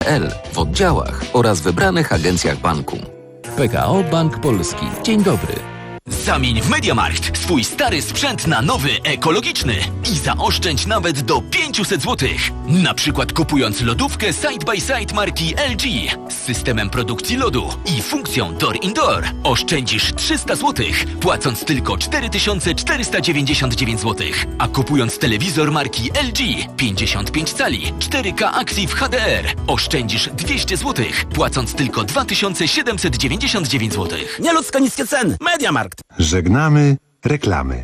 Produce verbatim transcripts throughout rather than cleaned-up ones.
L w oddziałach oraz wybranych agencjach banku. P K O Bank Polski. Dzień dobry. Zamień w MediaMarkt swój stary sprzęt na nowy, ekologiczny i zaoszczędź nawet do pięćset złotych. Na przykład kupując lodówkę Side by Side marki L G z systemem produkcji lodu i funkcją Door Indoor oszczędzisz trzysta złotych, płacąc tylko cztery tysiące czterysta dziewięćdziesiąt dziewięć złotych. A kupując telewizor marki L G pięćdziesiąt pięć cali cztery K Active H D R oszczędzisz dwieście złotych, płacąc tylko dwa tysiące siedemset dziewięćdziesiąt dziewięć złotych. Nieludzko niskie ceny. MediaMarkt. Żegnamy reklamy.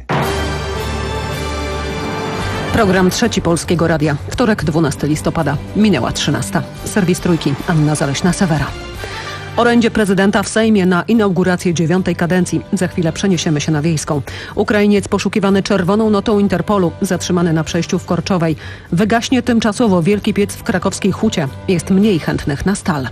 Program Trzeci Polskiego Radia. Wtorek, dwunastego listopada. Minęła trzynasta. Serwis Trójki. Anna Zaleśna-Sewera. Orędzie prezydenta w Sejmie na inaugurację dziewiątej kadencji. Za chwilę przeniesiemy się na Wiejską. Ukrainiec poszukiwany czerwoną notą Interpolu, zatrzymany na przejściu w Korczowej. Wygaśnie tymczasowo wielki piec w krakowskiej Hucie. Jest mniej chętnych na stal.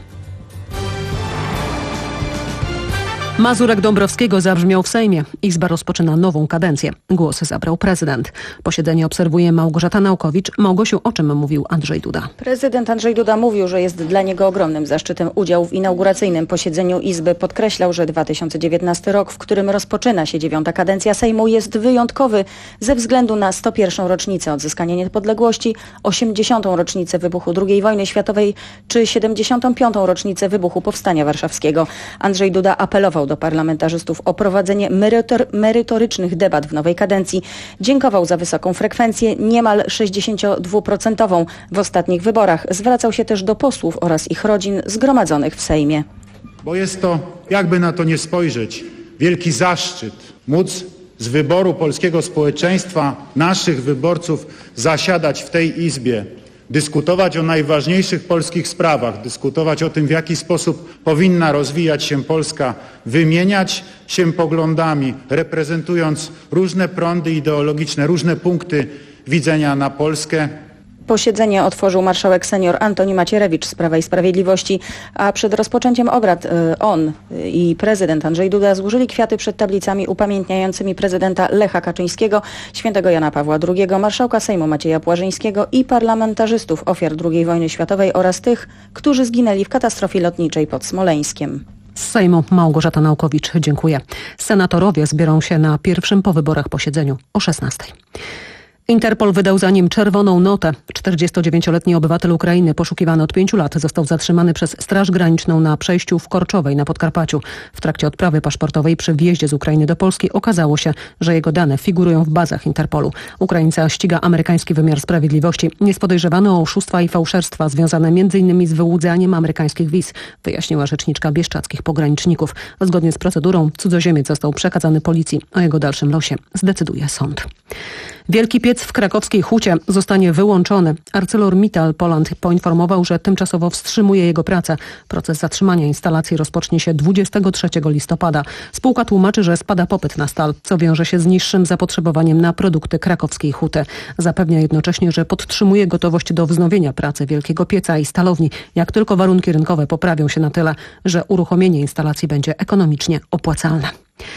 Mazurek Dąbrowskiego zabrzmiał w Sejmie. Izba rozpoczyna nową kadencję. Głos zabrał prezydent. Posiedzenie obserwuje Małgorzata Naukowicz. Małgosiu, o czym mówił Andrzej Duda? Prezydent Andrzej Duda mówił, że jest dla niego ogromnym zaszczytem udział w inauguracyjnym posiedzeniu Izby. Podkreślał, że dwa tysiące dziewiętnasty rok, w którym rozpoczyna się dziewiąta kadencja Sejmu, jest wyjątkowy ze względu na sto pierwszą rocznicę odzyskania niepodległości, osiemdziesiątą rocznicę wybuchu drugiej wojny światowej czy siedemdziesiątą piątą rocznicę wybuchu Powstania Warszawskiego. Andrzej Duda apelował do parlamentarzystów o prowadzenie merytor- merytorycznych debat w nowej kadencji. Dziękował za wysoką frekwencję, niemal sześćdziesięciodwuprocentową w ostatnich wyborach. Zwracał się też do posłów oraz ich rodzin zgromadzonych w Sejmie. Bo jest to, jakby na to nie spojrzeć, wielki zaszczyt móc z wyboru polskiego społeczeństwa, naszych wyborców, zasiadać w tej Izbie, dyskutować o najważniejszych polskich sprawach, dyskutować o tym, w jaki sposób powinna rozwijać się Polska, wymieniać się poglądami, reprezentując różne prądy ideologiczne, różne punkty widzenia na Polskę. Posiedzenie otworzył marszałek senior Antoni Macierewicz z Prawa i Sprawiedliwości, a przed rozpoczęciem obrad on i prezydent Andrzej Duda złożyli kwiaty przed tablicami upamiętniającymi prezydenta Lecha Kaczyńskiego, świętego Jana Pawła drugiego, marszałka Sejmu Macieja Płażyńskiego i parlamentarzystów ofiar drugiej wojny światowej oraz tych, którzy zginęli w katastrofie lotniczej pod Smoleńskiem. Z Sejmu Małgorzata Naukowicz, dziękuję. Senatorowie zbiorą się na pierwszym po wyborach posiedzeniu o szesnastej. Interpol wydał za nim czerwoną notę. czterdziestodziewięcioletni obywatel Ukrainy poszukiwany od pięciu lat został zatrzymany przez Straż Graniczną na przejściu w Korczowej na Podkarpaciu. W trakcie odprawy paszportowej przy wjeździe z Ukrainy do Polski okazało się, że jego dane figurują w bazach Interpolu. Ukraińca ściga amerykański wymiar sprawiedliwości. Jest podejrzewany o oszustwa i fałszerstwa związane między innymi z wyłudzaniem amerykańskich wiz, wyjaśniła rzeczniczka bieszczadzkich pograniczników. Zgodnie z procedurą cudzoziemiec został przekazany policji. O jego dalszym losie zdecyduje sąd. Wielki piec w krakowskiej Hucie zostanie wyłączony. ArcelorMittal Poland poinformował, że tymczasowo wstrzymuje jego pracę. Proces zatrzymania instalacji rozpocznie się dwudziestego trzeciego listopada. Spółka tłumaczy, że spada popyt na stal, co wiąże się z niższym zapotrzebowaniem na produkty krakowskiej huty. Zapewnia jednocześnie, że podtrzymuje gotowość do wznowienia pracy wielkiego pieca i stalowni, jak tylko warunki rynkowe poprawią się na tyle, że uruchomienie instalacji będzie ekonomicznie opłacalne.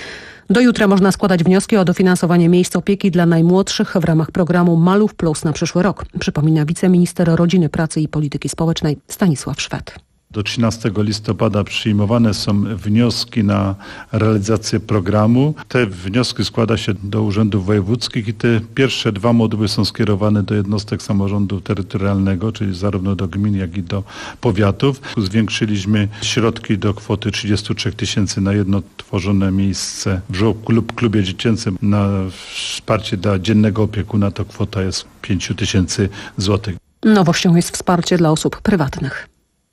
Do jutra można składać wnioski o dofinansowanie miejsc opieki dla najmłodszych w ramach programu Maluch Plus na przyszły rok, przypomina wiceminister Rodziny, Pracy i Polityki Społecznej Stanisław Szwed. Do trzynastego listopada przyjmowane są wnioski na realizację programu. Te wnioski składa się do urzędów wojewódzkich i te pierwsze dwa moduły są skierowane do jednostek samorządu terytorialnego, czyli zarówno do gmin, jak i do powiatów. Zwiększyliśmy środki do kwoty trzydzieści trzy tysięcy na jedno tworzone miejsce w żłobku lub klubie dziecięcym. Na wsparcie dla dziennego opiekuna to kwota jest pięć tysięcy złotych. Nowością jest wsparcie dla osób prywatnych.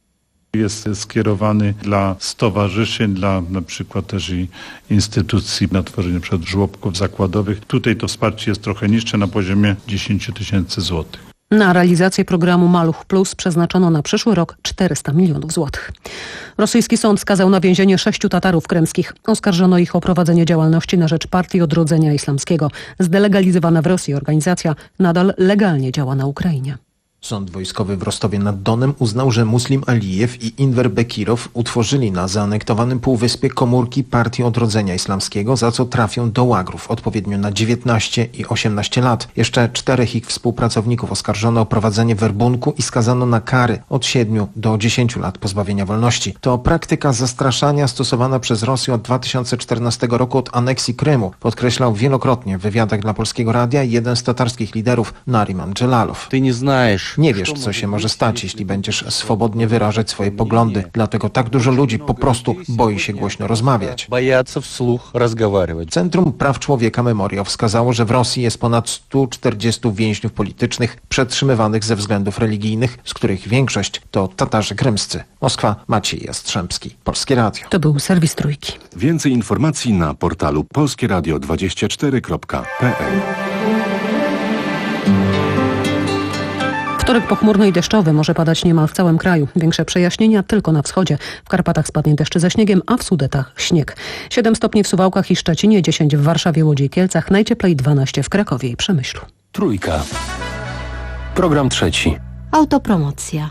Jest skierowany dla stowarzyszeń, dla na przykład też i instytucji na tworzenie przed żłobków zakładowych. Tutaj to wsparcie jest trochę niższe, na poziomie dziesięć tysięcy złotych. Na realizację programu Maluch Plus przeznaczono na przyszły rok czterysta milionów złotych. Rosyjski sąd skazał na więzienie sześciu Tatarów krymskich. Oskarżono ich o prowadzenie działalności na rzecz Partii Odrodzenia Islamskiego. Zdelegalizowana w Rosji organizacja nadal legalnie działa na Ukrainie. Sąd wojskowy w Rostowie nad Donem uznał, że Muslim Alijew i Inwer Bekirow utworzyli na zaanektowanym półwyspie komórki Partii Odrodzenia Islamskiego, za co trafią do łagrów odpowiednio na dziewiętnaście i osiemnaście lat. Jeszcze czterech ich współpracowników oskarżono o prowadzenie werbunku i skazano na kary od siedmiu do dziesięciu lat pozbawienia wolności. To praktyka zastraszania stosowana przez Rosję od dwa tysiące czternastego roku od aneksji Krymu, podkreślał wielokrotnie w wywiadach dla Polskiego Radia jeden z tatarskich liderów, Nariman Dżelalow. Ty nie znasz. Nie wiesz, co się może stać, jeśli będziesz swobodnie wyrażać swoje poglądy. Dlatego tak dużo ludzi po prostu boi się głośno rozmawiać. Boятся вслух разговаривать. Centrum Praw Człowieka Memoriał wskazało, że w Rosji jest ponad stu czterdziestu więźniów politycznych przetrzymywanych ze względów religijnych, z których większość to Tatarzy krymscy. Moskwa, Maciej Jastrzębski, Polskie Radio. To był serwis Trójki. Więcej informacji na portalu polskie radio dwadzieścia cztery kropka p l. Wtorek pochmurny i deszczowy, może padać niemal w całym kraju. Większe przejaśnienia tylko na wschodzie. W Karpatach spadnie deszcz ze śniegiem, a w Sudetach śnieg. siedem stopni w Suwałkach i Szczecinie, dziesięć w Warszawie, Łodzi i Kielcach, najcieplej dwanaście w Krakowie i Przemyślu. Trójka. Program trzeci. Autopromocja.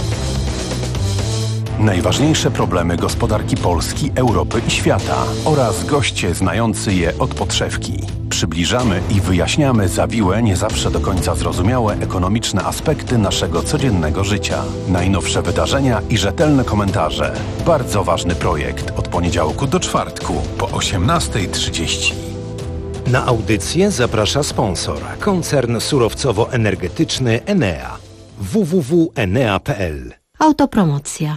Najważniejsze problemy gospodarki Polski, Europy i świata oraz goście znający je od podszewki. Przybliżamy i wyjaśniamy zawiłe, nie zawsze do końca zrozumiałe ekonomiczne aspekty naszego codziennego życia. Najnowsze wydarzenia i rzetelne komentarze. Bardzo ważny projekt od poniedziałku do czwartku po osiemnastej trzydzieści. Na audycję zaprasza sponsor, koncern surowcowo-energetyczny Enea. w w w kropka enea kropka p l. Autopromocja.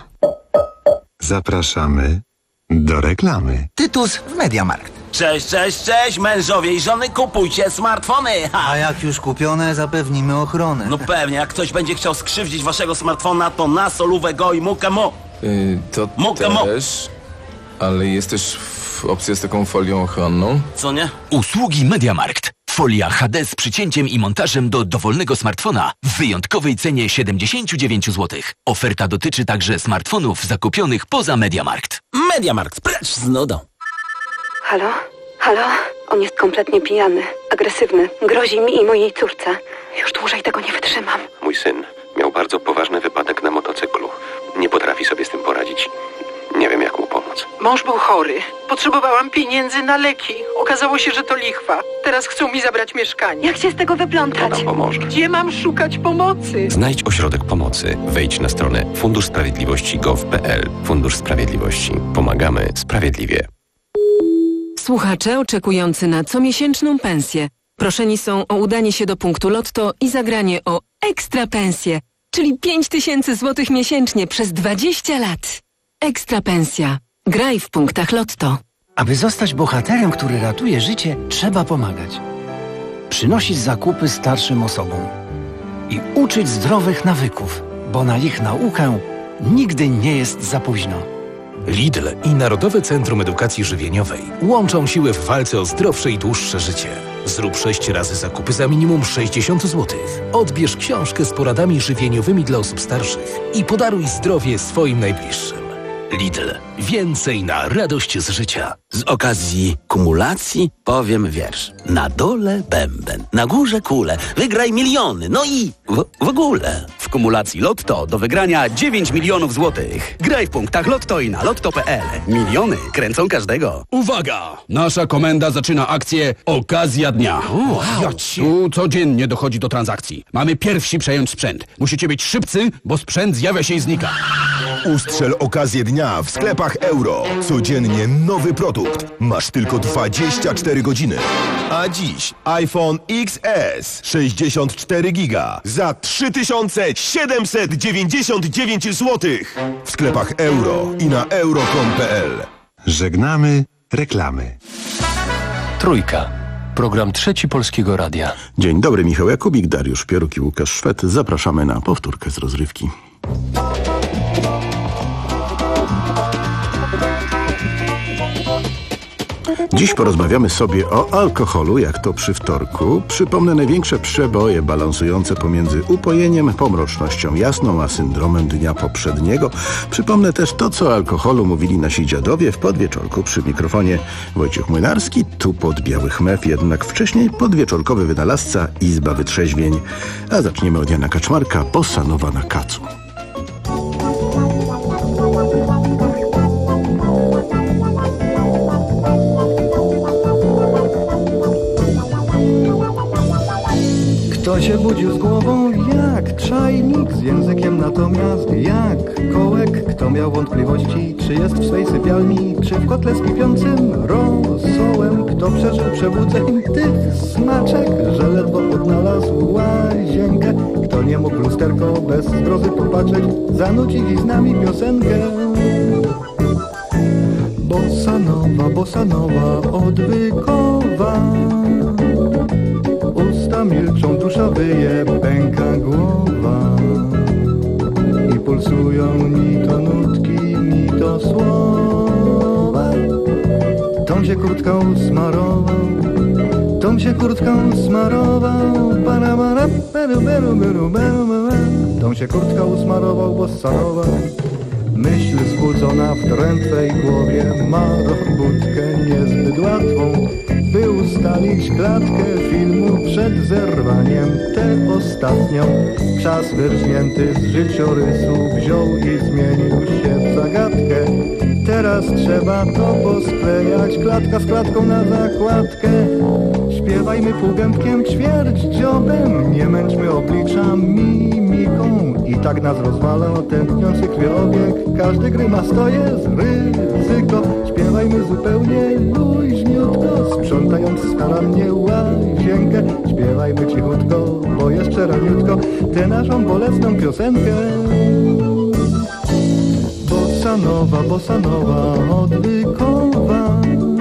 Zapraszamy do reklamy. Tytus w Mediamarkt. Cześć, cześć, cześć, mężowie i żony, kupujcie smartfony. Ha. A jak już kupione, zapewnimy ochronę. No pewnie, jak ktoś będzie chciał skrzywdzić waszego smartfona, to na solówę go i mukę mu. Yy, to mukę też, ale jest też opcja z taką folią ochronną. Co nie? Usługi Mediamarkt. Folia H D z przycięciem i montażem do dowolnego smartfona w wyjątkowej cenie siedemdziesiąt dziewięć złotych. Oferta dotyczy także smartfonów zakupionych poza Mediamarkt. Mediamarkt, precz z nudą. Halo? Halo? On jest kompletnie pijany, agresywny, grozi mi i mojej córce. Już dłużej tego nie wytrzymam. Mój syn miał bardzo poważny wypadek na motocyklu. Nie potrafi sobie z tym poradzić. Nie wiem, jak mu pomóc. Mąż był chory. Potrzebowałam pieniędzy na leki. Okazało się, że to lichwa. Teraz chcą mi zabrać mieszkanie. Jak się z tego wyplątać? To nam pomoże. Gdzie mam szukać pomocy? Znajdź ośrodek pomocy. Wejdź na stronę fundusz sprawiedliwości kropka gov kropka p l. Fundusz Sprawiedliwości. Pomagamy sprawiedliwie. Słuchacze oczekujący na comiesięczną pensję proszeni są o udanie się do punktu Lotto i zagranie o ekstra pensję, czyli pięć tysięcy złotych miesięcznie przez dwadzieścia lat. Ekstra pensja. Graj w punktach Lotto. Aby zostać bohaterem, który ratuje życie, trzeba pomagać. Przynosić zakupy starszym osobom. I uczyć zdrowych nawyków, bo na ich naukę nigdy nie jest za późno. Lidl i Narodowe Centrum Edukacji Żywieniowej łączą siły w walce o zdrowsze i dłuższe życie. Zrób sześć razy zakupy za minimum sześćdziesiąt złotych. Odbierz książkę z poradami żywieniowymi dla osób starszych i podaruj zdrowie swoim najbliższym. Lidl. Więcej na radość z życia. Z okazji kumulacji powiem wiersz. Na dole bęben, na górze kule, wygraj miliony, no i w, w ogóle. W kumulacji Lotto do wygrania dziewięć milionów złotych. Graj w punktach Lotto i na lotto kropka p l. Miliony kręcą każdego. Uwaga! Nasza komenda zaczyna akcję Okazja Dnia. Wow. Tu codziennie dochodzi do transakcji. Mamy pierwsi przejąć sprzęt. Musicie być szybcy, bo sprzęt zjawia się i znika. Ustrzel okazję dnia w sklepach Euro. Codziennie nowy produkt. Masz tylko dwadzieścia cztery godziny. A dziś iPhone X S sześćdziesiąt cztery giga za trzy tysiące siedemset dziewięćdziesiąt dziewięć złotych. W sklepach Euro i na euro kropka com kropka p l. Żegnamy reklamy. Trójka. Program Trzeci Polskiego Radia. Dzień dobry, Michał Jakubik, Dariusz Pieruk i Łukasz Szwed. Zapraszamy na powtórkę z rozrywki. Dziś porozmawiamy sobie o alkoholu, jak to przy wtorku. Przypomnę największe przeboje balansujące pomiędzy upojeniem, pomrocznością jasną, a syndromem dnia poprzedniego. Przypomnę też to, co o alkoholu mówili nasi dziadowie w podwieczorku. Przy mikrofonie Wojciech Młynarski, tu pod białych mew, jednak wcześniej podwieczorkowy wynalazca Izba Wytrzeźwień. A zaczniemy od Jana Kaczmarka, Bossa Nowa na kacu. Kto się budził z głową jak czajnik, z językiem natomiast jak kołek? Kto miał wątpliwości, czy jest w swej sypialni, czy w kotle z kipiącym rosołem? Kto przeżył przebudzeń tych smaczek, że ledwo odnalazł łazienkę? Kto nie mógł lusterko bez zgrozy popatrzeć, zanucić z nami piosenkę? Bossa nowa, bossa nowa, odwykowa. Usta milczą, dusza wyje, pęka głowa i pulsują ni to nutki, ni to słowa. Tom się kurtka usmarował, Tom się kurtka usmarował, para, para, beru, beru, beru, beru, beru. Tom się kurtka usmarował, bossa nowa. Myśl zbudzona w drętwej głowie ma robótkę niezbyt łatwą, by ustalić klatkę filmu przed zerwaniem tę ostatnią. Czas wyrżnięty z życiorysu wziął i zmienił się w zagadkę. Teraz trzeba to posklejać, klatka z klatką na zakładkę. Śpiewajmy półgębkiem, ćwierć dziobem, nie męczmy oblicza mimiką. I tak nas rozwala tętniący krwiobieg, każdy grymas to jest ryzyko. Śpiewajmy zupełnie luźniutko, sprzątając starannie łazienkę. Śpiewajmy cichutko, bo jeszcze raniutko, tę naszą bolesną piosenkę. Bossa nowa, bossa nowa, odwykowa.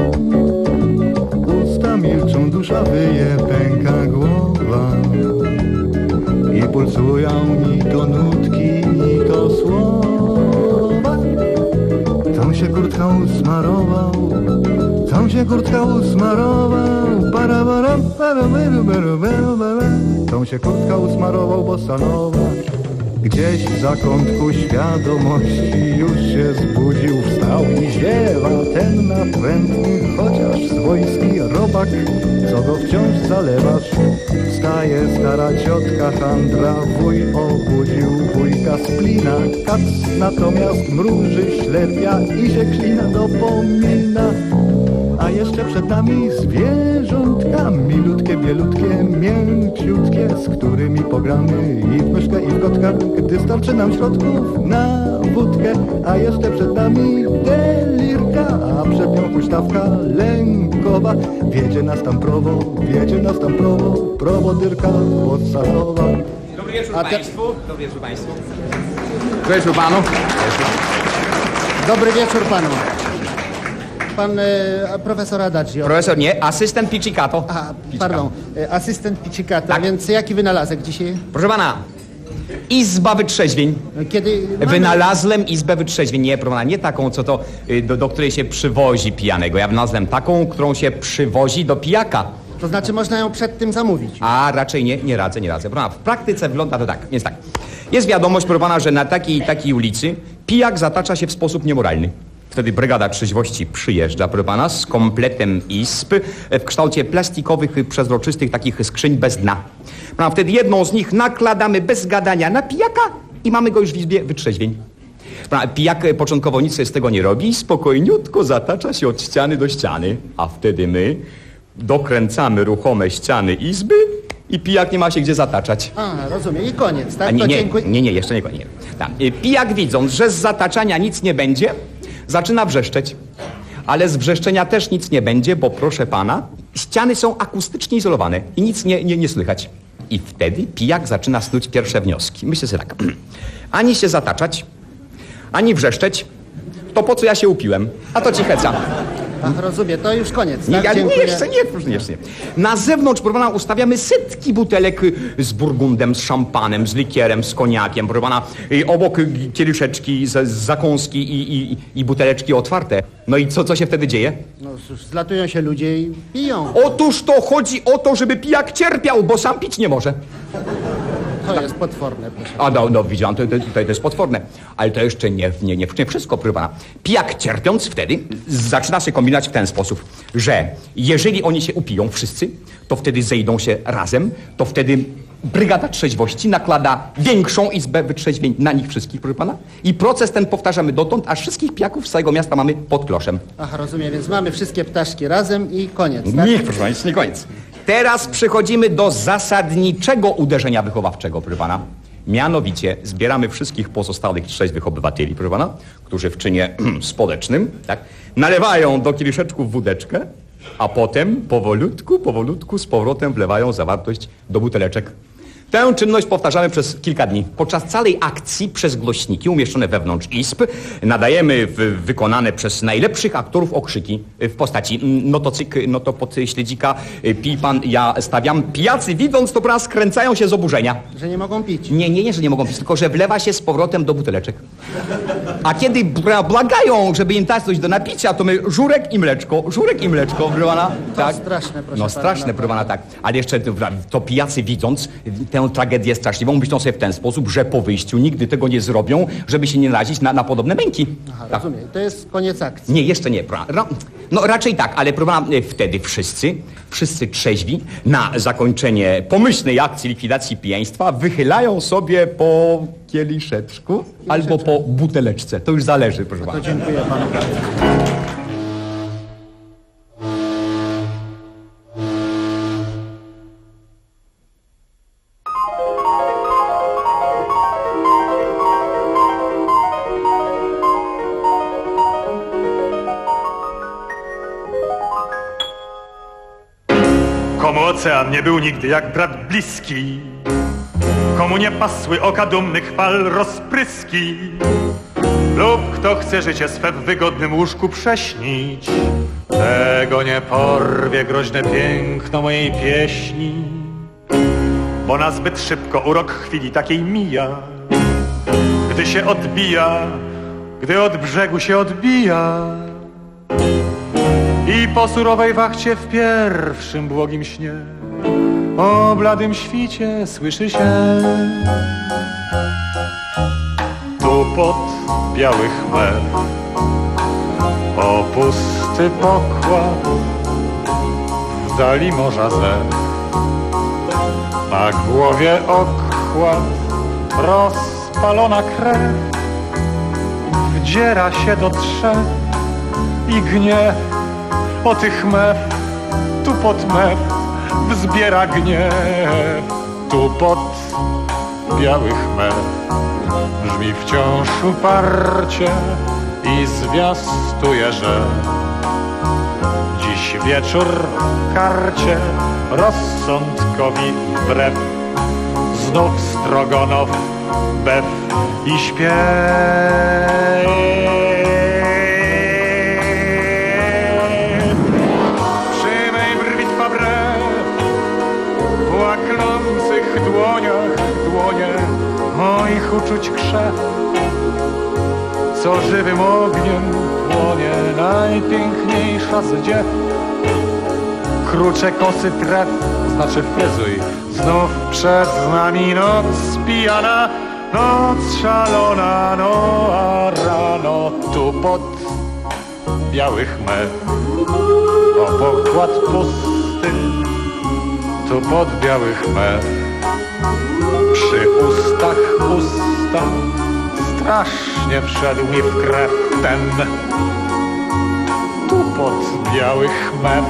Usta milczą, dusza wyje, pęka głowa i pulsują ni to nutki, ni to słowa. Tom się kurtka usmarował, Tom się kurtka usmarował, para, para, para, beru, beru, beru, beru. Tom się kurtka usmarował, bossa nowa. Gdzieś w zakątku świadomości już się zbudził, wstał i ziewa ten natrętny, chociaż swojski robak, co go wciąż zalewasz. Wstaje stara ciotka handra, wuj obudził wujka z klina. Kac natomiast mruży, ślepia i się klina dopomina. A jeszcze przed nami zwierzątka, milutkie, bielutkie, mięciutkie, z którymi pogramy i w myszkę, i w kotka, gdy starczy nam środków na wódkę. A jeszcze przed nami delirka, a przed nią huśtawka lękowa. Wiedzie nas tam prowo, wiedzie nas tam prowo, prowodyrka podstawowa. Dobry wieczór te... Państwu. Dobry wieczór Państwu. Dobry wieczór Panu. Dobry wieczór Panu. Pan e, profesor Adagio. Profesor nie, asystent Pizzicato. Aha, pardon, e, asystent Pizzicato, tak. Więc jaki wynalazek dzisiaj? Proszę pana, Izba Wytrzeźwień. Kiedy mamy... Wynalazłem Izbę Wytrzeźwień. Nie, proszę pana, nie taką, co to, do, do której się przywozi pijanego. Ja wynalazłem taką, którą się przywozi do pijaka. To znaczy można ją przed tym zamówić? A raczej nie, nie radzę, nie radzę. Proszę pana, w praktyce wygląda to tak, więc tak. Jest wiadomość, proszę pana, że na takiej i takiej ulicy pijak zatacza się w sposób niemoralny. Wtedy brygada trzeźwości przyjeżdża, proszę pana, z kompletem izb w kształcie plastikowych, przezroczystych takich skrzyń bez dna. No, a wtedy jedną z nich nakładamy bez gadania na pijaka i mamy go już w Izbie Wytrzeźwień. No, pijak początkowo nic z tego nie robi, spokojniutko zatacza się od ściany do ściany, a wtedy my dokręcamy ruchome ściany izby i pijak nie ma się gdzie zataczać. A, rozumiem. I koniec, tak? A nie, to nie, dziękuję. nie, nie, jeszcze nie koniec. Tak. Pijak, widząc, że z zataczania nic nie będzie, zaczyna wrzeszczeć. Ale z wrzeszczenia też nic nie będzie, bo proszę pana, ściany są akustycznie izolowane i nic nie, nie, nie słychać. I wtedy pijak zaczyna snuć pierwsze wnioski. Myślę sobie tak, ani się zataczać, ani wrzeszczeć, to po co ja się upiłem? A to ci heca. Ach, rozumiem, to już koniec. Nie, Tak, ja, nie, dziękuję. jeszcze nie, proszę, nie, jeszcze nie. Na zewnątrz, proszę pana, ustawiamy setki butelek z burgundem, z szampanem, z likierem, z koniakiem, proszę pana. I obok kieliszeczki, z, z zakąski i, i, i buteleczki otwarte. No i co, co się wtedy dzieje? No cóż, zlatują się ludzie i piją. Otóż to chodzi o to, żeby pijak cierpiał, bo sam pić nie może. To jest potworne, proszę. A no, no widziałem, to, to, to jest potworne. Ale to jeszcze nie, nie, nie, nie wszystko, proszę pana. Pijak cierpiąc wtedy zaczyna się kombinować w ten sposób, że jeżeli oni się upiją wszyscy, to wtedy zejdą się razem, to wtedy brygada trzeźwości nakłada większą izbę wytrzeźwień na nich wszystkich, proszę pana. I proces ten powtarzamy dotąd, aż wszystkich pijaków z całego miasta mamy pod kloszem. Ach, rozumiem, więc mamy wszystkie ptaszki razem i koniec, tak? Nie, proszę pana, jest nie koniec. Teraz przechodzimy do zasadniczego uderzenia wychowawczego, proszę pana. Mianowicie zbieramy wszystkich pozostałych trzeźwych obywateli, proszę pana, którzy w czynie społecznym, tak, nalewają do kieliszeczków wódeczkę, a potem powolutku, powolutku z powrotem wlewają zawartość do buteleczek. Tę czynność powtarzamy przez kilka dni. Podczas całej akcji przez głośniki umieszczone wewnątrz izb nadajemy w, wykonane przez najlepszych aktorów okrzyki w postaci no to cyk, no to pod śledzika, pij pan, ja stawiam. Pijacy widząc to raz skręcają się z oburzenia. Że nie mogą pić. Nie, nie, nie, że nie mogą pić, tylko że wlewa się z powrotem do buteleczek. A kiedy błagają, żeby im dać coś do napicia, to my żurek i mleczko, żurek i mleczko, proszę pana. Tak? Straszne, proszę No straszne, proszę pana, tak. Ale jeszcze to pijacy widząc tę tragedię straszliwą, myślą sobie w ten sposób, że po wyjściu nigdy tego nie zrobią, żeby się nie narazić na, na podobne męki. Aha, tak. rozumiem. To jest koniec akcji. Nie, jeszcze nie. Pra, no raczej tak, ale proszę pana, wtedy wszyscy, wszyscy trzeźwi na zakończenie pomyślnej akcji likwidacji pijaństwa wychylają sobie po kieliszeczku albo po buteleczce. To już zależy, proszę pana. To dziękuję panu bardzo. Komu ocean nie był nigdy jak brat bliski, komu nie pasły oka dumnych fal rozpryski, lub kto chce życie swe w wygodnym łóżku prześnić, tego nie porwie groźne piękno mojej pieśni, bo na zbyt szybko urok chwili takiej mija, gdy się odbija, gdy od brzegu się odbija. I po surowej wachcie w pierwszym błogim śnie o bladym świcie słyszy się tupot białych chmer, o pusty pokład w dali morza zew, na głowie okład rozpalona krew wdziera się do drzew i gniew o tych mew, tu pod mew wzbiera gniew. Tu pod białych mew brzmi wciąż uparcie i zwiastuje, że dziś wieczór w karcie rozsądkowi wbrew znów Strogonow, bew i śpiew. Moich uczuć krzew, co żywym ogniem płonie, najpiękniejsza z dziew. Krucze kosy tref, znaczy fryzuj, znów przed nami noc pijana, noc szalona, no a rano tu pod białych mew, o pokład pusty, tu pod białych mew. Przy ustach usta strasznie wszedł mi w krew ten tupot białych mew.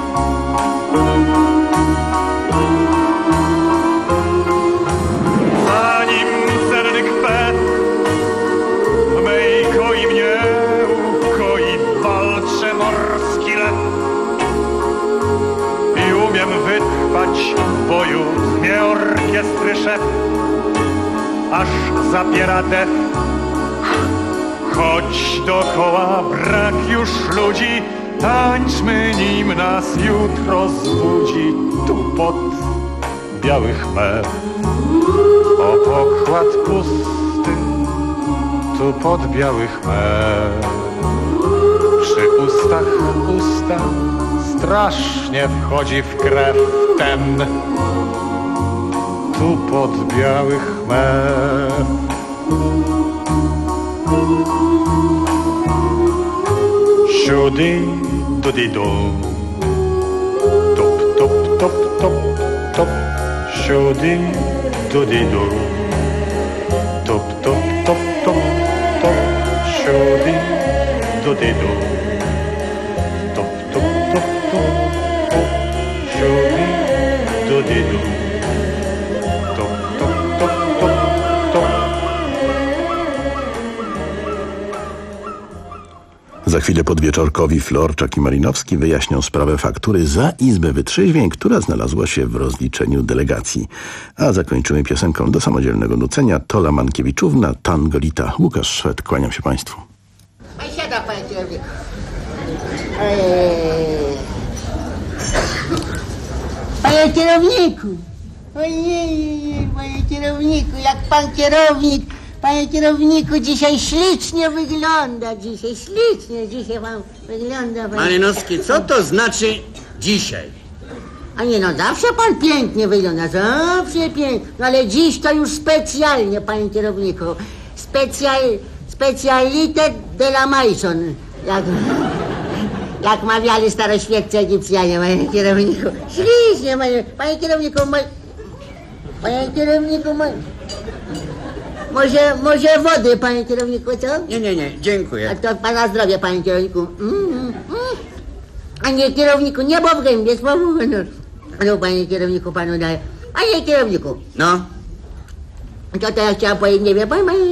Zanim senny kwet w mej koi mnie ukoi, walczy morski lew i umiem wytrwać w boju z mnie orkiestry szef, aż zapiera dech. Choć dokoła brak już ludzi, Tańczmy, nim nas jutro zbudzi tu pod biały chmer. O pokład pusty, tu pod biały chmer. Przy ustach usta strasznie wchodzi w krew ten. Tu pod biały chmer. Siudy, dudy du. Top, top, top, top, top. Siudy, dudy du. Top, top, top, top, top. Siudy, dudy du. Top, top, top, top, top. Siudy, dudy du. Top, top, top, top, top. Za chwilę podwieczorkowi Florczak i Malinowski wyjaśnią sprawę faktury za Izbę Wytrzeźwień, która znalazła się w rozliczeniu delegacji. A zakończymy piosenką do samodzielnego nucenia Tola Mankiewiczówna, Tangolita. Łukasz Szwed, kłaniam się Państwu. Pan siada, panie kierowniku. Panie kierowniku. Ojej, panie kierowniku, jak pan kierownik. Panie kierowniku, dzisiaj ślicznie wygląda, dzisiaj ślicznie, dzisiaj pan wygląda. Panie... Malinowski, co to znaczy dzisiaj? A nie no, zawsze pan pięknie wygląda, zawsze pięknie, no ale dziś to już specjalnie, panie kierowniku. Specjal, specjalite de la maison, jak, jak mawiali staroświeccy Egipcjanie, panie kierowniku. Ślicznie, panie, panie kierowniku, mo, panie kierowniku, mo, Może, może wody, panie kierowniku, co? Nie, nie, nie, dziękuję. A to pana zdrowie, panie kierowniku. Mm, mm. A nie, kierowniku, nie bo w gębie, słowo honor. No, panie kierowniku, panu daję. Panie kierowniku. No? To to ja chciałam powiedzieć, nie wie pan, panie...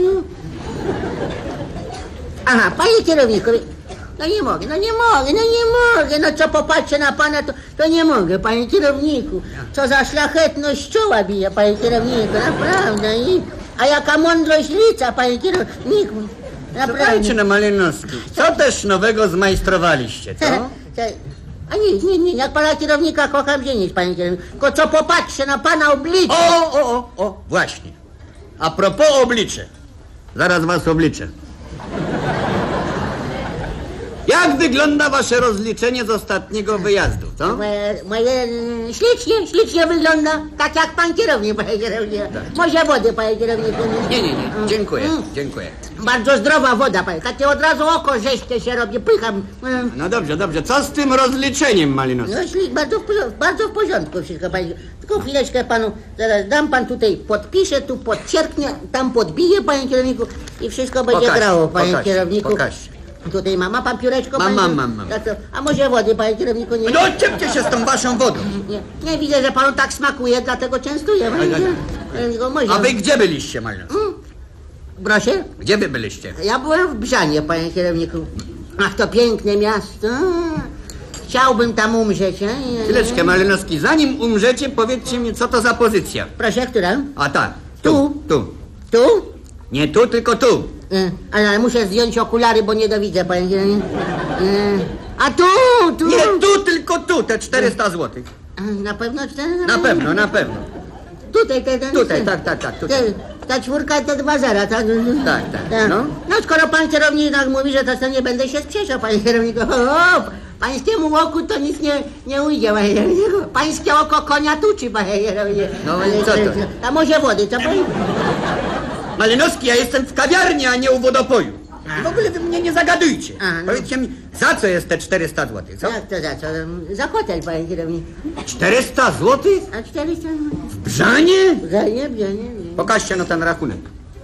Aha, panie kierowniku, no nie mogę, no nie mogę, no nie mogę, no co popatrzę na pana, to, to nie mogę, panie kierowniku. Co za szlachetność czoła bije, panie kierowniku, naprawdę. I... A jaka mądrość lica, panie kierowniku. Słuchajcie na Malinowski, co też nowego zmajstrowaliście, co? A nie, nie, nie, jak pana kierownika kocham się nic, panie kierowniku. Tylko co popatrzę na pana oblicze. O, o, o, o, właśnie. A propos oblicze. Zaraz was obliczę. Jak wygląda wasze rozliczenie z ostatniego wyjazdu, co? Moje, moje ślicznie, ślicznie wygląda, tak jak pan kierownik, panie kierowniku. Tak. Może wody, panie kierowniku. Nie, nie, nie, dziękuję, mm. dziękuję. Bardzo zdrowa woda, panie, takie od razu oko rzeźkie się robi, pycham. Mm. No dobrze, dobrze, co z tym rozliczeniem, Malinowski? No śli, bardzo, w porządku, bardzo w porządku wszystko, panie. Tylko chwileczkę panu, zaraz dam pan tutaj, podpiszę, tu podcierknie, tam podbiję, panie kierowniku i wszystko będzie pokaż, grało, panie pokaż, kierowniku. Pokaż. Tutaj ma, ma pan pióreczko? Mam, mam, mam, mam. A może wody, panie kierowniku? Nie... No odczepcie się z tą waszą wodą. Nie, nie widzę, że panu tak smakuje, dlatego częstuję. A wy gdzie byliście, Malinowski? Hmm? Proszę? Gdzie wy byliście? Ja byłem w Brzanie, panie kierowniku. Ach, to piękne miasto. Chciałbym tam umrzeć. Nie? Chwileczkę, Malinowski, zanim umrzecie, powiedzcie mi, co to za pozycja. Proszę, która? A tak, tu, tu. Tu? Nie tu, tylko tu. Ale muszę zdjąć okulary, bo nie dowidzę, panie kierowniku. A tu, tu. Nie tu, tylko tu, te czterysta złotych. Na pewno czterysta? Na pewno, na pewno. Tutaj, te, ten, Tutaj, tak, tak, tak, tutaj. Ta czwórka, te dwa zera, tak? Tak, tak, no. No, skoro pan kierownik tak mówi, że to, to nie będę się sprzeczał, panie kierowniku. O, pańskiemu oku to nic nie, nie ujdzie, panie kierowniku. Pańskie oko konia tuczy, panie kierowniku. No i co to? A może wody, co pan? Malinowski, ja jestem w kawiarni, a nie u wodopoju. W ogóle wy mnie nie zagadujcie. A, no. Powiedzcie mi, za co jest te czterysta złotych, co? Jak to za co? Za hotel, panie kierownik. czterysta złotych? A czterysta? W Brzanie? W Brzanie, w Brzanie. Pokażcie no ten rachunek.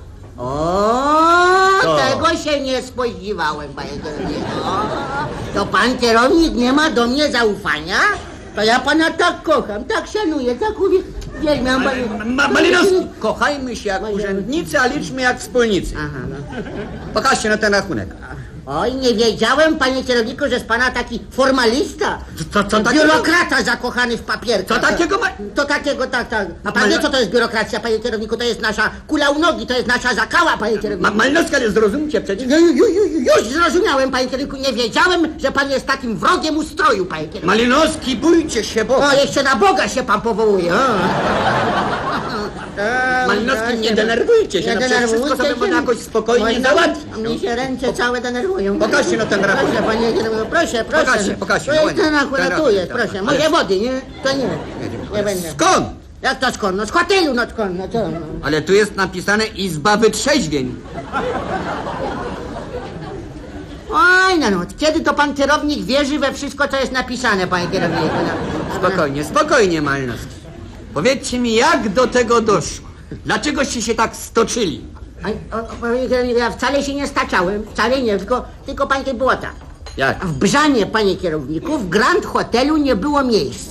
O, to. Tego się nie spodziewałem, panie kierowniku. To pan kierownik nie ma do mnie zaufania? To ja pana tak kocham, tak szanuję, tak uwielbiam. Ma, ma, Malinowski, kochajmy się jak urzędnicy, a liczmy jak wspólnicy. Aha, no. Pokażcie na ten rachunek. Oj, nie wiedziałem, panie kierowniku, że z pana taki formalista. Co, co takiego? Biurokrata zakochany w papierkach. Co takiego ma... To takiego, tak, tak. A pan wie, co to jest biurokracja, panie kierowniku? To jest nasza kula u nogi, to jest nasza zakała, panie kierowniku. Ma, Malinowski, ale zrozumcie przecież. Ju, ju, ju, już zrozumiałem, panie kierowniku. Nie wiedziałem, że pan jest takim wrogiem ustroju, panie kierowniku. Malinowski, bójcie się Boga. O, jeszcze na Boga się pan powołuje. O. Malinowski, nie denerwujcie się. Nie no denerwujcie wszystko sobie się. można jakoś spokojnie Można- załatwić. Mi się ręce całe denerwują. Pokażcie no ten rachunek. Proszę, panie kierowniku, proszę, proszę. Pokażcie, pokażcie, To jest ładnie. ten rachunek, Ten tu jest, rachunek, proszę. ale- Moje wody, nie? To nie. Nie będę. Skąd? Jak to skąd? No z hotelu, no skąd? No co? No. Ale tu jest napisane Izba Wytrzeźwień. Oj, no, no, kiedy to pan kierownik wierzy we wszystko, co jest napisane, panie kierowniku? No. Spokojnie, spokojnie, Malinowski. Powiedzcie mi, jak do tego doszło? Dlaczegoście się tak stoczyli? A, o, panie kierowniku, ja wcale się nie staczałem, wcale nie, tylko, tylko panie było tak. Jak? W Brzanie, panie kierowniku, w Grand Hotelu nie było miejsc.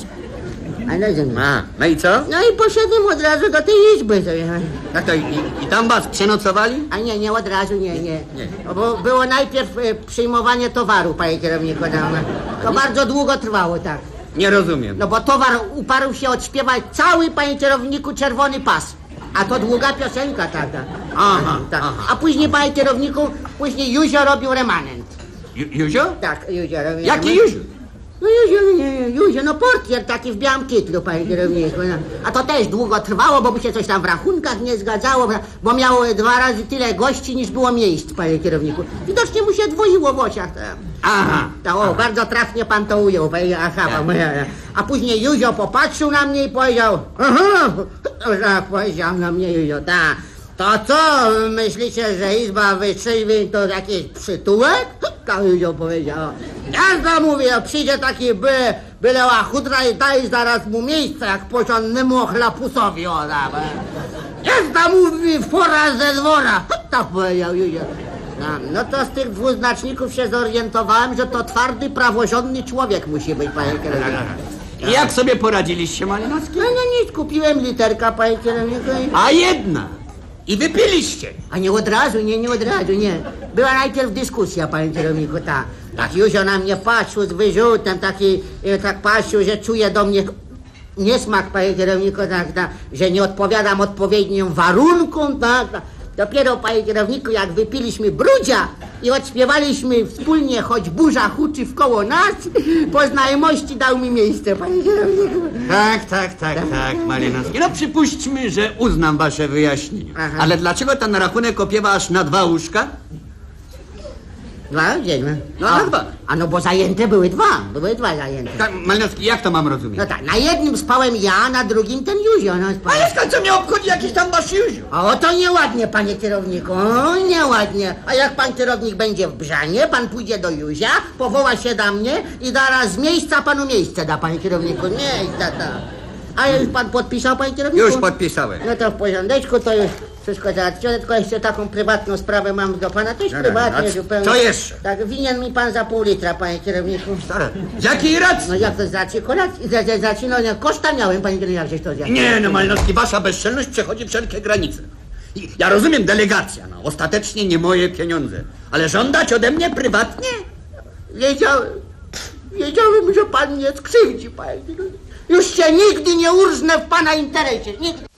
A no, A, no i co? no i poszedłem od razu do tej izby. sobie. Tak to i, i tam was przenocowali? A nie, nie od razu, nie, nie. Bo było najpierw e, przyjmowanie towaru, panie kierowniku. No, to bardzo długo trwało, tak. Nie rozumiem. No bo towar uparł się odśpiewać cały, panie kierowniku, czerwony pas. A to długa piosenka taka. Aha, tak. aha. A później, panie kierowniku, później Józio robił remanent. Ju, Juzio? Tak, Józio robił Jaki remanent. Juzio? No Józio, nie, nie, Józio, no portier taki w białym kitlu, panie kierowniku. No. A to też długo trwało, bo mu się coś tam w rachunkach nie zgadzało, bo miało dwa razy tyle gości, niż było miejsc, panie kierowniku. Widocznie mu się dwoiło w oczach. Tak. Aha. To, o, bardzo trafnie pan to ujął, panie, aha, moja. A później Józio popatrzył na mnie i powiedział, aha, tak, powiedział na mnie Józio, tak. To co, myślicie, że Izba Wytrzeźwień to jakiś przytułek? Tak Józio powiedział. Ja to mówię, przyjdzie taki by, byle łachudra i daj zaraz mu miejsce, jak porządnemu ochlapusowi, o tak. Jest tam mówi fora ze dwora, tak powiedział Józio. No, no to z tych dwuznaczników się zorientowałem, że to twardy, praworządny człowiek musi być, panie kierowniku. I jak sobie poradziliście, Malinowski? No, no nic, kupiłem literka, panie kierowniku. i- A jedna. I wypiliście. A nie od razu, nie, nie od razu, nie. Była najpierw dyskusja, panie kierowniku, tak. Tak Józio na mnie patrzył z wyrzutem, taki, e, tak patrzył, że czuje do mnie niesmak, panie kierowniku, tak, tak, że nie odpowiadam odpowiednim warunkom, tak, tak. Dopiero, panie kierowniku, jak wypiliśmy brudzia i odśpiewaliśmy wspólnie, choć burza huczy wkoło nas, po znajomości dał mi miejsce, panie kierowniku. Tak, tak, tak, tak, Malinowski. No przypuśćmy, że uznam wasze wyjaśnienie. Aha. Ale dlaczego ten rachunek opiewa aż na dwa łóżka? Dwa? Gdzie? No, a, na dwa. A no bo zajęte były dwa, były dwa zajęte. Tak, Malinowski, jak to mam rozumieć? No tak, na jednym spałem ja, na drugim ten Józio. No, spałem. Ale skąd co mnie obchodzi jakiś tam wasz Józio? O, to nieładnie, panie kierowniku, o, nieładnie. A jak pan kierownik będzie w Brzanie, pan pójdzie do Józia, powoła się do mnie i zaraz z miejsca panu miejsce da, panie kierowniku. Miejsca, tak. A już pan podpisał, panie kierowniku? Już podpisałem. No to w porządeczku, to już wszystko załatwione, tylko jeszcze taką prywatną sprawę mam do pana, to już No, no, prywatnie a co- zupełnie. co jeszcze? Tak, winien mi pan za pół litra, panie kierowniku. Z jakiej racji? No jak to z racji kolacji, z, z, z racji, no nie, koszta miałem, panie kierowniku, jak żeś to zjadł. Nie, no Malinowski, wasza bezczelność przechodzi wszelkie granice. I ja rozumiem delegacja, no ostatecznie nie moje pieniądze. Ale żądać ode mnie prywatnie? Wiedziałem, wiedziałem, że pan mnie skrzywdzi, panie kierowniku. Już się nigdy nie urżnę w pana interesie, nigdy.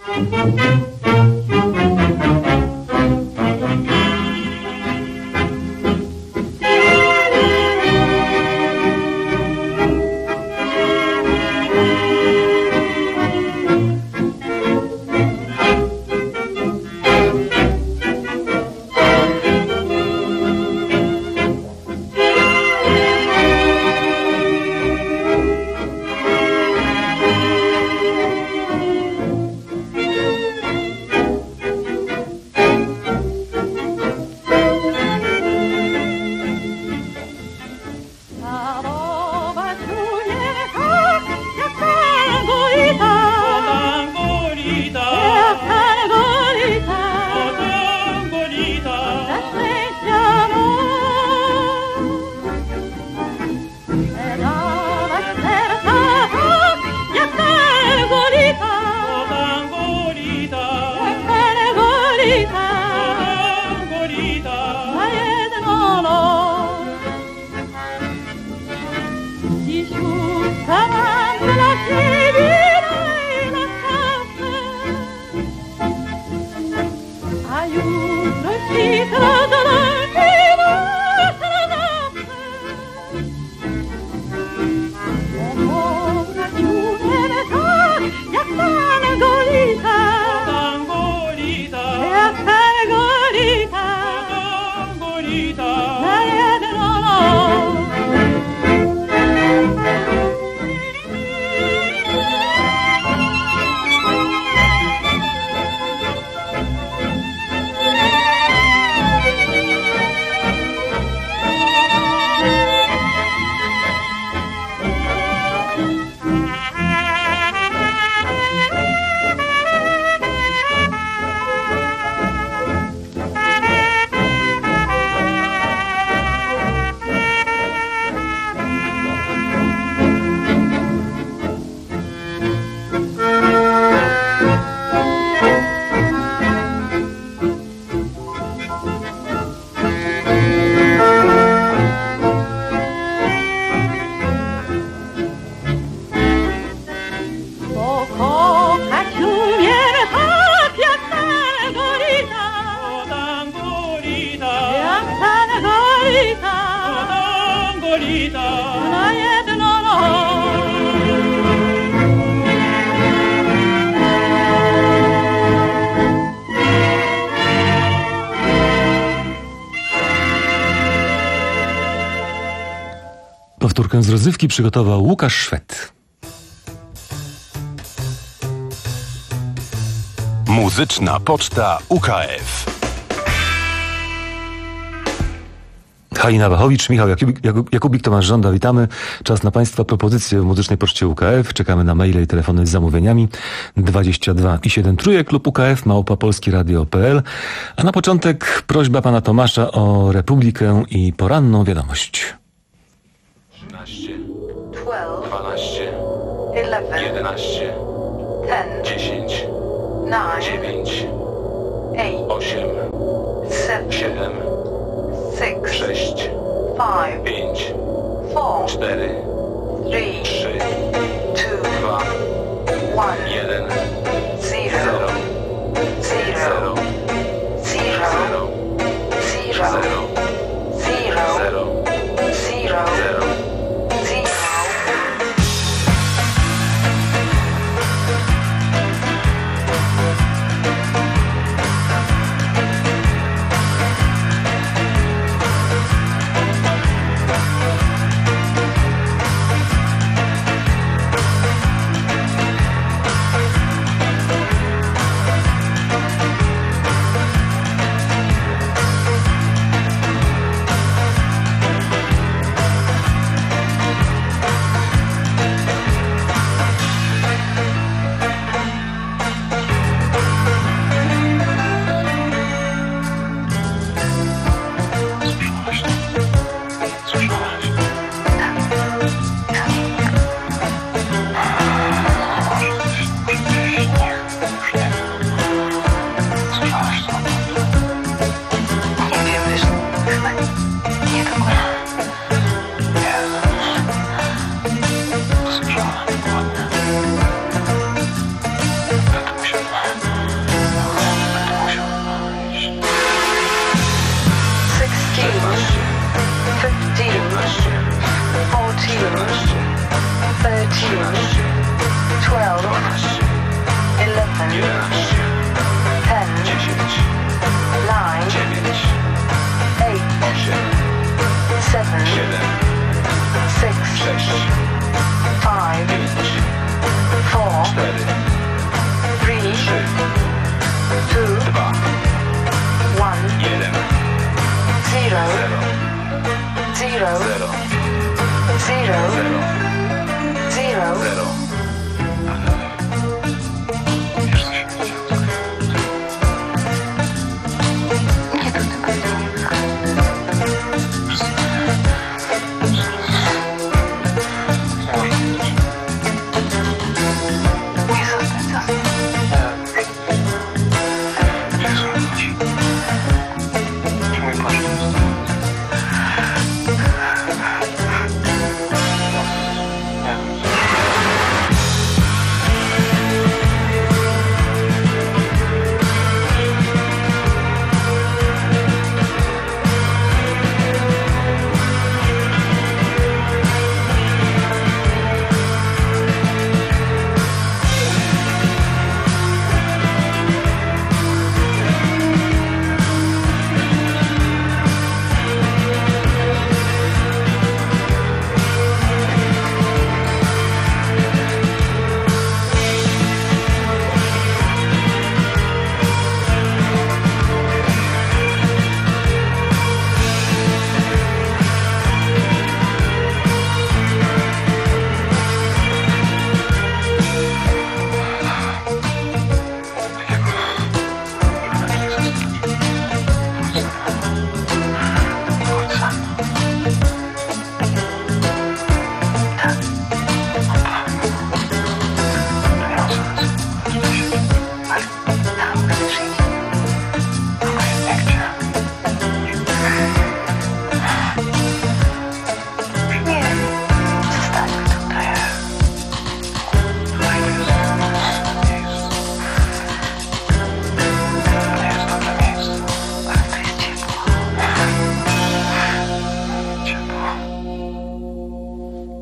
na jedno noc. Na jedno noc. Powtórkę z rozrywki przygotował Łukasz Szwed. Muzyczna Poczta U K F. Halina Wachowicz, Michał Jakubik, Jakub, Jakubik, Tomasz Żąda, witamy. Czas na Państwa propozycje w Muzycznej Poczcie U K F. Czekamy na maile i telefony z zamówieniami dwadzieścia dwa i siedem trójek, klub U K F, małpa polskiradio kropka p l. A na początek prośba pana Tomasza o Republikę i poranną wiadomość. trzynaście, dwanaście, jedenaście, dziesięć, dziewięć, osiem, siedem, sześć, pięć, cztery, trzy, dwa, jeden, zero, zero, zero, zero, zero, zero.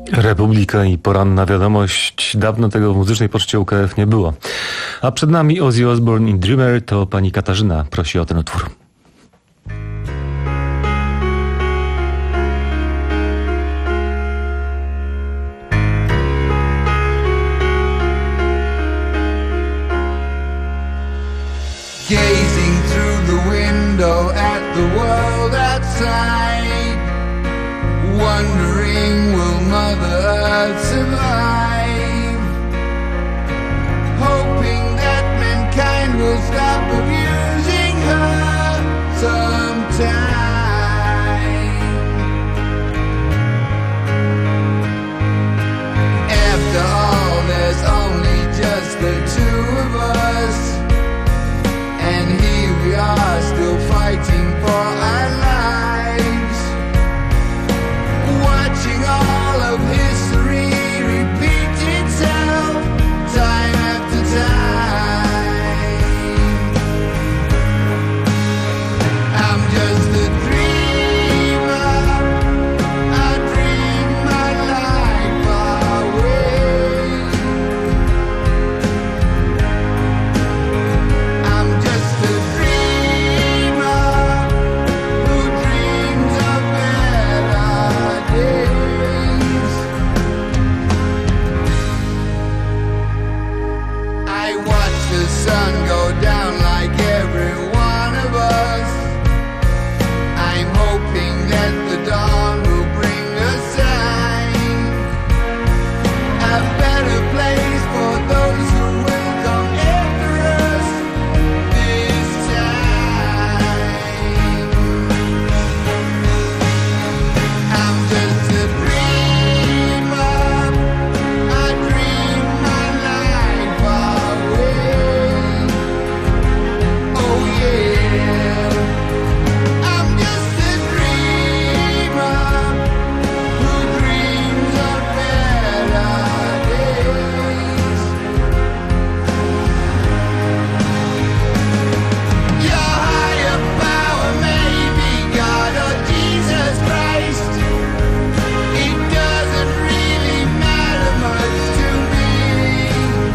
Republika i poranna wiadomość. Dawno tego w Muzycznej Poczcie U K F nie było. A przed nami Ozzy Osbourne i Dreamer, to pani Katarzyna prosi o ten utwór. Gazing through the window at the world outside, wondering will Mother Earth survive, hoping that mankind will stop abusing her sometime. After all, there's only just the two of us, and here we are still fighting for our lives, watching all of history repeat itself time after time. I'm just a dreamer, I dream my life away. I'm just a dreamer who dreams of better days. I watch the sun go down like every one of us. I'm hoping that the dawn will bring a sign, a better place for those who will come after us this time. I'm just a dreamer, I dream my life away. Oh yeah, I'm just a dreamer who dreams of better days. Your higher power may be God or Jesus Christ. It doesn't really matter much to me.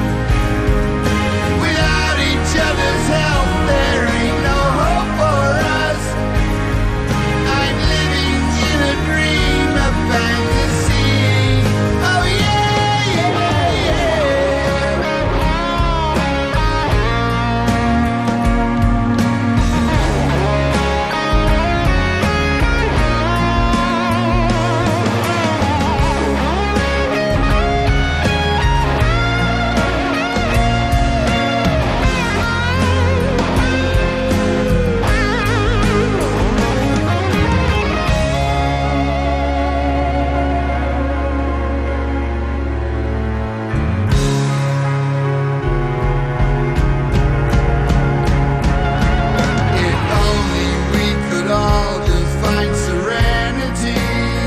Without each other's help, there ain't no hope for us. I'm living in a dream of fantasy. Oh yeah, yeah, yeah. If only we could all just find serenity.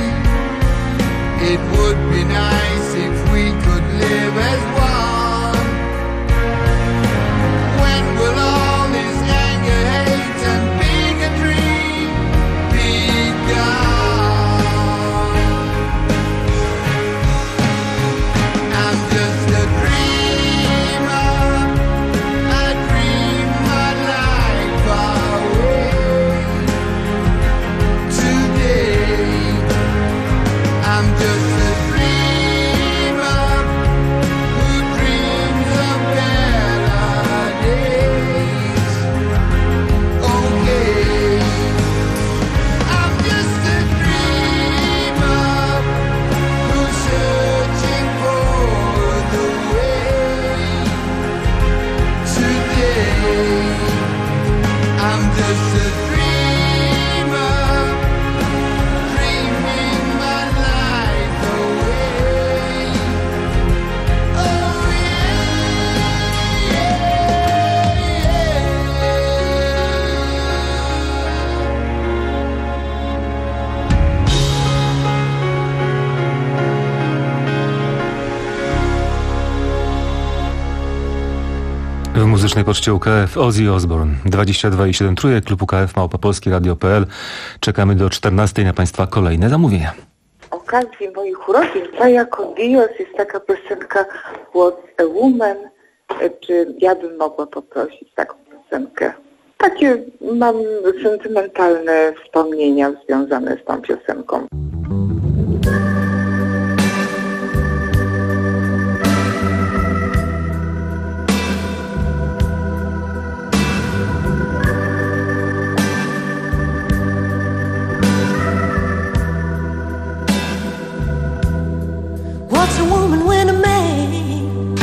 It would be nice if we could live as one. When will all this anger, hate, and bigotry be gone? I'm just a dreamer, I dream my life away. Today, I'm just a dreamer who dreams of better days. Okay, I'm just a dreamer who's searching for the way. Today, I'm just a dreamer, dreaming my life away. Oh yeah, W Muzycznej Poczcie U K F Ozzy Osbourne. dwadzieścia dwa i siedem trójek, klub U K F, małpa polskie radio kropka p l. Czekamy do czternastej na Państwa kolejne zamówienia. okazji moich urodzin Vaya con Dios jest taka piosenka What's a Woman? Czy ja bym mogła poprosić taką piosenkę? Takie mam sentymentalne wspomnienia związane z tą piosenką. What's a woman when a man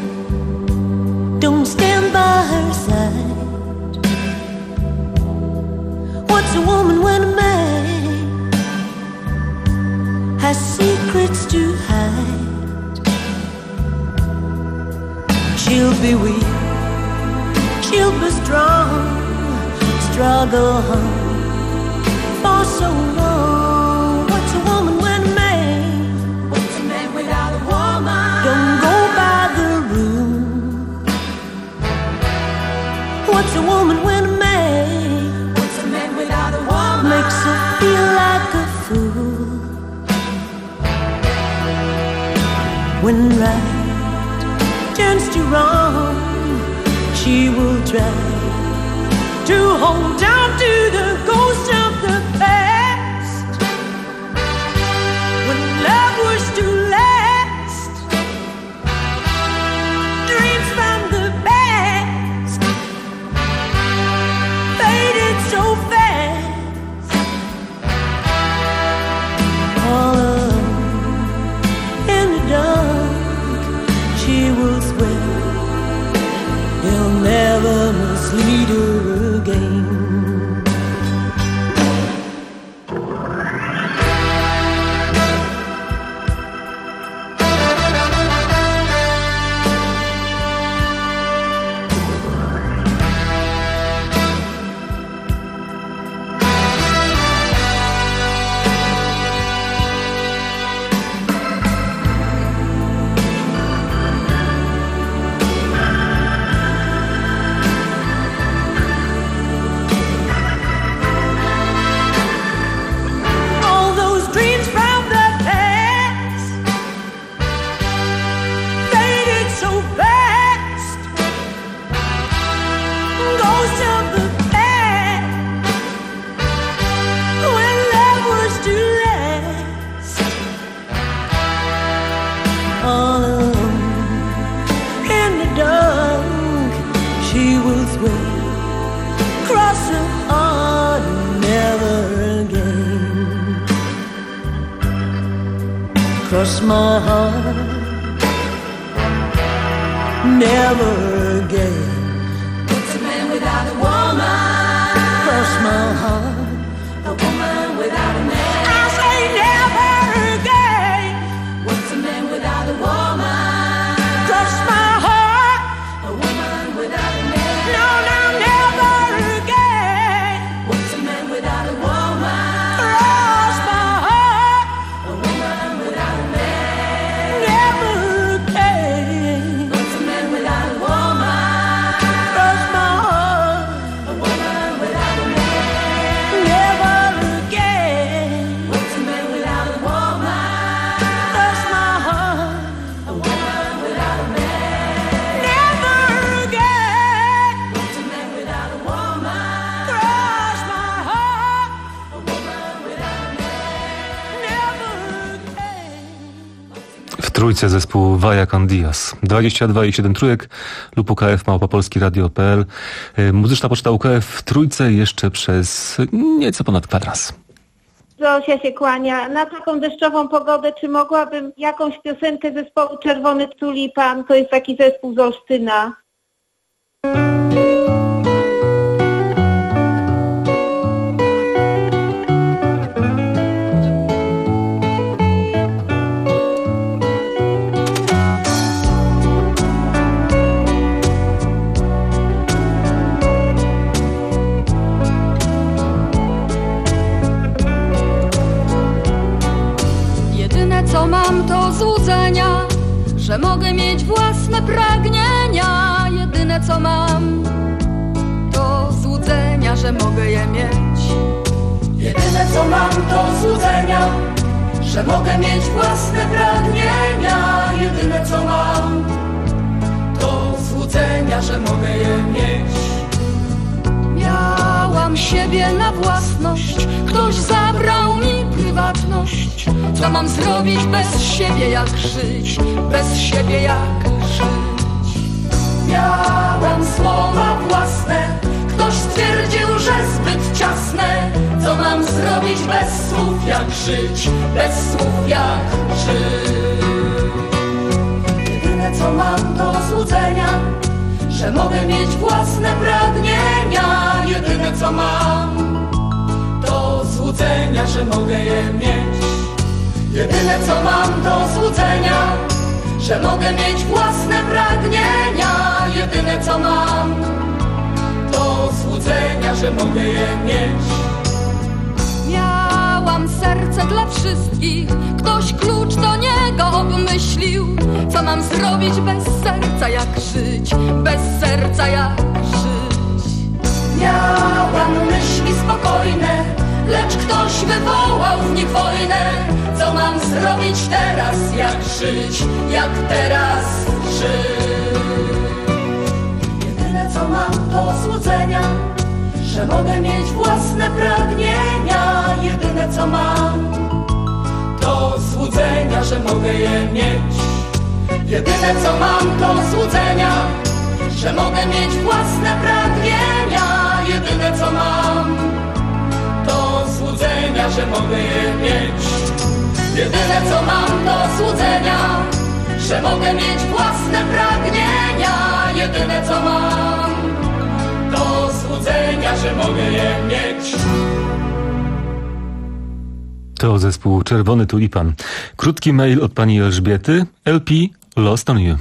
don't stand by her side? What's a woman when a man has secrets to hide? She'll be weak, she'll be strong, struggle on for so long. What's a woman when a man without a woman don't go by the rule? What's a woman when a man What's a man without a woman makes her feel like a fool? When right turns to wrong, she will try to hold on to the ghost of the past. When love was to last, dreams from the past faded so fast. All alone in the dark, she will swear he'll never mislead her again. Cross my heart, never again. What's a man without a woman? Cross my heart, a woman without a man. I say never again. What's a man without a woman? Cross my heart, a woman without a man. No, no, never again. What's a man without a woman? Cross my heart, a woman without a man. Never again. What's a man without a woman? Cross my heart, a woman without a man. Never again. What's a man without a woman? Cross my heart, a woman without a man. Never again. What's a man without a woman? Cross my heart, a woman without a man. Never again. W trójce zespół Vaya con Dios. dwadzieścia dwa i siedem trójek lub U K F małpa polski radio kropka p l. Muzyczna poczta U K F w trójce jeszcze przez nieco ponad kwadrans. Zosia się kłania. Na taką deszczową pogodę, czy mogłabym jakąś piosenkę zespołu Czerwony Tulipan? To jest taki zespół z Olsztyna. Jedyne co mam to złudzenia, że mogę mieć własne pragnienia. Jedyne co mam to złudzenia, że mogę je mieć. Jedyne co mam to złudzenia, że mogę mieć własne pragnienia. Jedyne co mam to złudzenia, że mogę je mieć. Miałam siebie na własność, ktoś zabrał mi prywatność. Co mam zrobić bez siebie, jak żyć? Bez siebie jak żyć? Miałam słowa własne, ktoś stwierdził, że zbyt ciasne. Co mam zrobić bez słów, jak żyć? Bez słów jak żyć? Jedyne co mam to złudzenia, że mogę mieć własne pragnienia. Jedyne co mam to złudzenia, że mogę je mieć. Jedyne co mam to złudzenia, że mogę mieć własne pragnienia. Jedyne co mam to złudzenia, że mogę je mieć. Miałam serce dla wszystkich, ktoś klucz do niego obmyślił. Co mam zrobić bez serca, jak żyć? Bez serca jak żyć? Miałam myśli spokojne, lecz ktoś wywołał w nich wojnę. Co mam zrobić teraz, jak żyć? Jak teraz żyć? Jedyne co mam to złudzenia, że mogę mieć własne pragnienia. Jedyne co mam to złudzenia, że mogę je mieć. Jedyne co mam to złudzenia, że mogę mieć własne pragnienia. Jedyne co mam to złudzenia, że mogę je mieć. Jedyne co mam to złudzenia, że mogę mieć własne pragnienia. Jedyne co mam to złudzenia, że mogę je mieć. To zespół Czerwony Tulipan. Krótki mail od pani Elżbiety. L P Lost on You.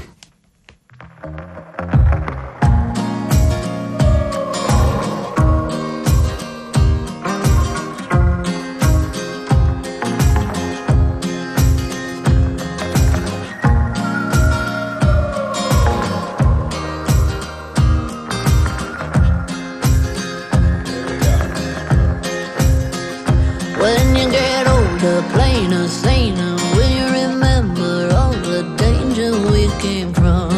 When you get older, plainer, saner, will you remember all the danger we came from?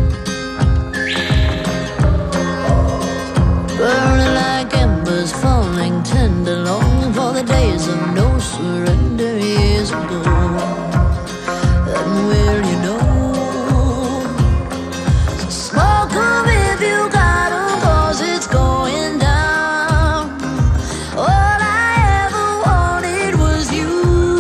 Burning like embers, falling tender, longing for the days of no surrender years ago. And will you know? So smoke 'em if you got 'em, 'cause it's going down. All I ever wanted was you.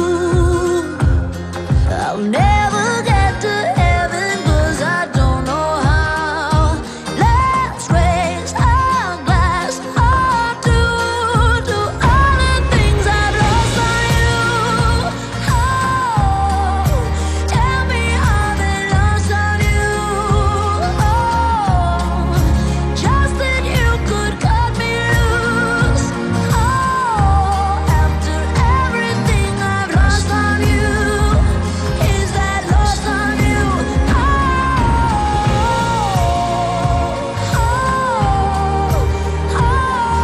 I'll never get to heaven 'cause I don't know how. Let's raise our glass or two to all the things I've lost on you. Oh, tell me how they lost on you. Oh, just that you could cut me loose. Oh, after everything I've lost on you, is that lost on you? Oh, oh, oh,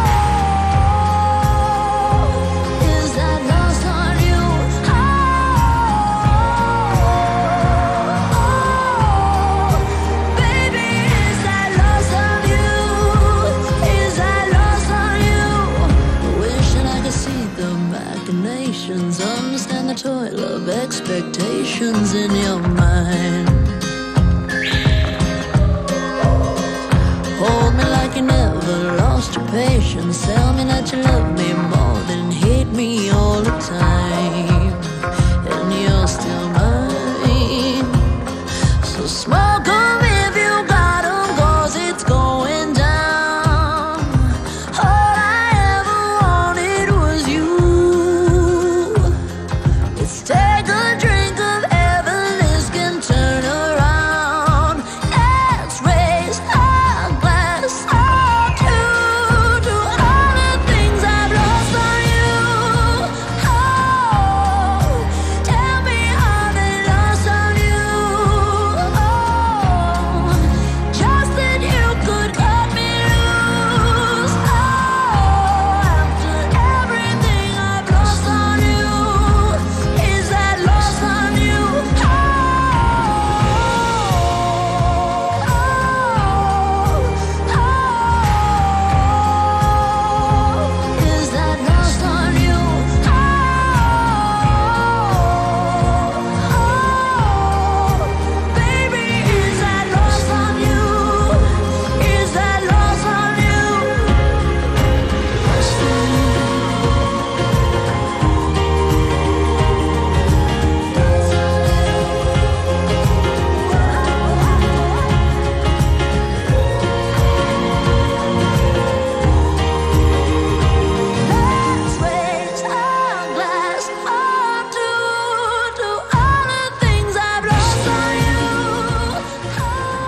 is that lost on you? Oh, baby, is that lost on you? Is that lost on you? Wishing I could see the machinations, understand the toil of expectations in your mind. Hold me like you never lost your patience. Tell me that you love me more than hate me all the time. And you're still mine. So smoke 'em if you got 'em, 'cause it's going down. All I ever wanted was you. Let's take a drink of heaven, this can turn around. Let's raise our glass or two to all the things I've lost on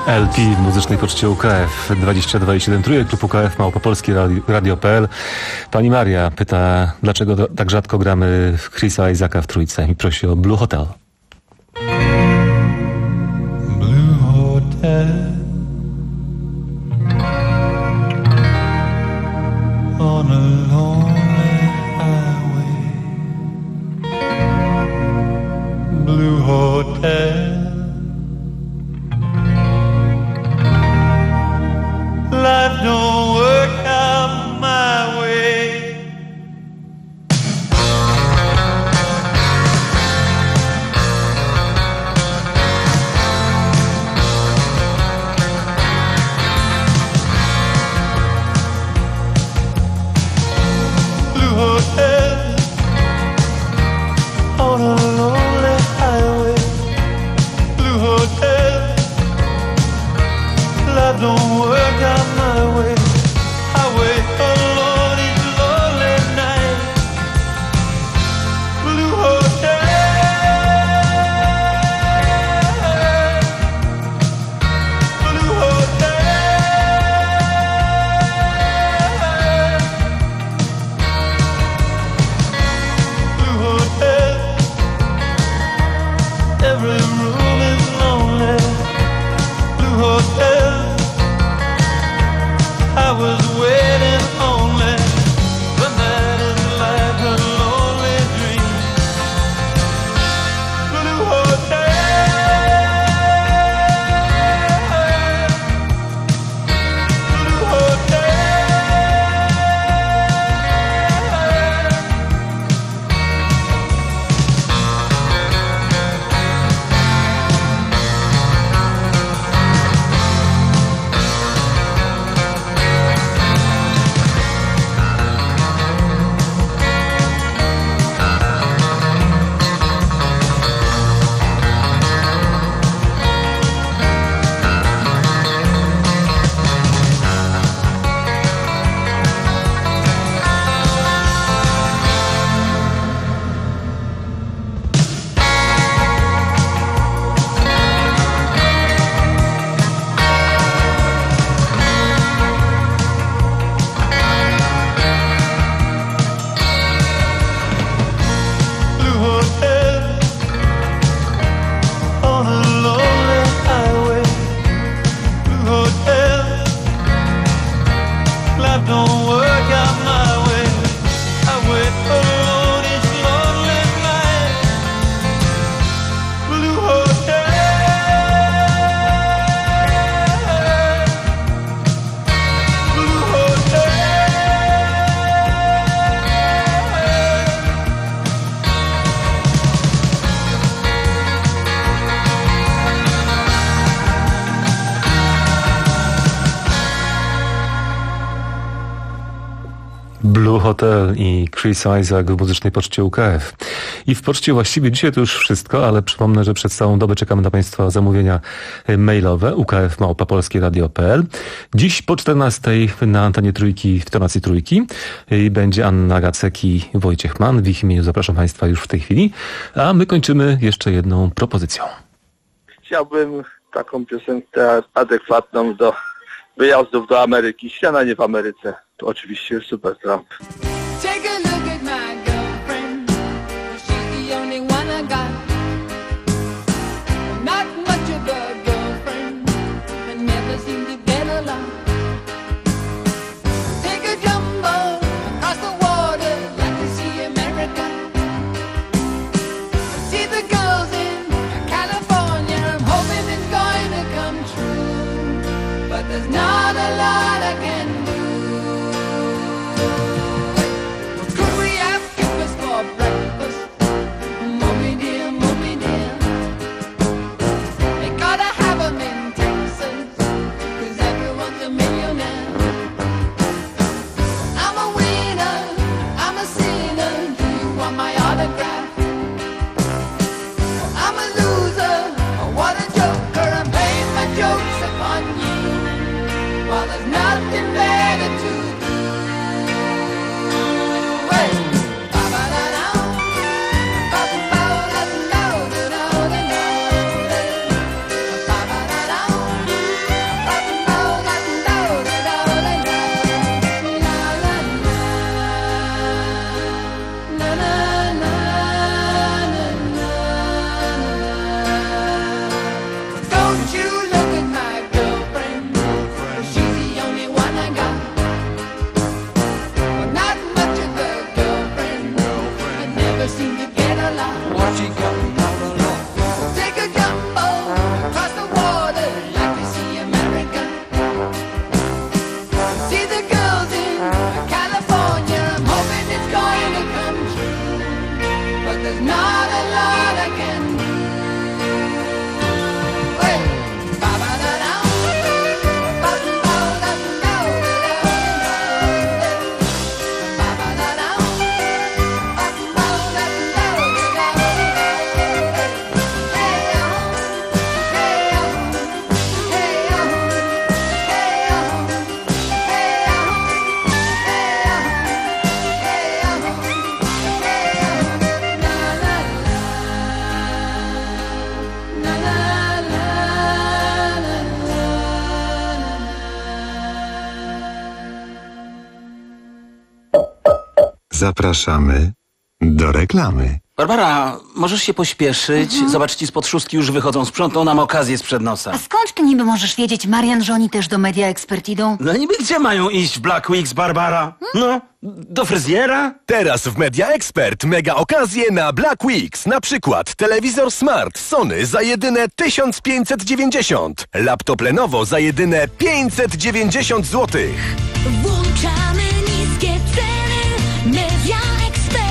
L P w muzycznej poczcie U K F dwadzieścia dwa i siedem trójek, klub U K F małopolskie radio kropka p l. Pani Maria pyta, dlaczego tak rzadko gramy w Chrisa Isaaca w trójce i prosi o Blue Hotel. Blue Hotel on a lonely highway. Blue Hotel, life don't work out my way. Blue Hotel on a lonely highway. Blue Hotel, life don't work out my way. I wait alone each lonely night. Blue Hotel, Blue Hotel, Blue Hotel. Every room is lonely. Blue Hotel, I was waiting only, but that is like a lonely dream. Blue Hotel, Blue Hotel, Blue Hotel on a lonely highway. Blue Hotel, life don't work out my way. I wait alone each lonely night. Blue Hotel, Blue Hotel. Blue Hotel i Chris Isaac w muzycznej poczcie U K F. I w poczcie właściwie dzisiaj to już wszystko, ale przypomnę, że przez całą dobę czekamy na Państwa zamówienia mailowe u k f małpa polskie radio kropka p l. Dziś po czternastej na antenie Trójki w tonacji Trójki i będzie Anna Gacek i Wojciech Mann. W ich imieniu zapraszam Państwa już w tej chwili, a my kończymy jeszcze jedną propozycją. Chciałbym taką piosenkę adekwatną do wyjazdów do Ameryki. Śniadanie w Ameryce. To oczywiście Supertramp. Take a look at my girlfriend. She's the only one I got. Not much of a girlfriend, but never seem to get along. Take a jumbo across the water, like to see America. See the girls in California. I'm hoping it's going to come true, but there's not a lot I can do. Could we have breakfast? Mommy dear, la. What you got? Take a gumbo across the water like you see America. See the girls in California. I'm hoping it's going to come true, but there's not a lot I can do. Hey, ba-ba-da-da, ba-ba-da-da-da, ba-ba-da-da, Zapraszamy do reklamy. Barbara, możesz się pośpieszyć? Mhm. Zobacz, ci spod szóstki już wychodzą. Sprzątną nam okazję sprzed nosa. A skąd ty niby możesz wiedzieć, Marian, że oni też do Media Expert idą? No niby gdzie mają iść w Black Weeks, Barbara? No, do fryzjera? Teraz w Media Expert mega okazje na Black Weeks. Na przykład telewizor Smart Sony za jedyne tysiąc pięćset dziewięćdziesiąt. Laptop Lenovo za jedyne pięćset dziewięćdziesiąt złotych. Włączamy niskie ceny. Media Expert.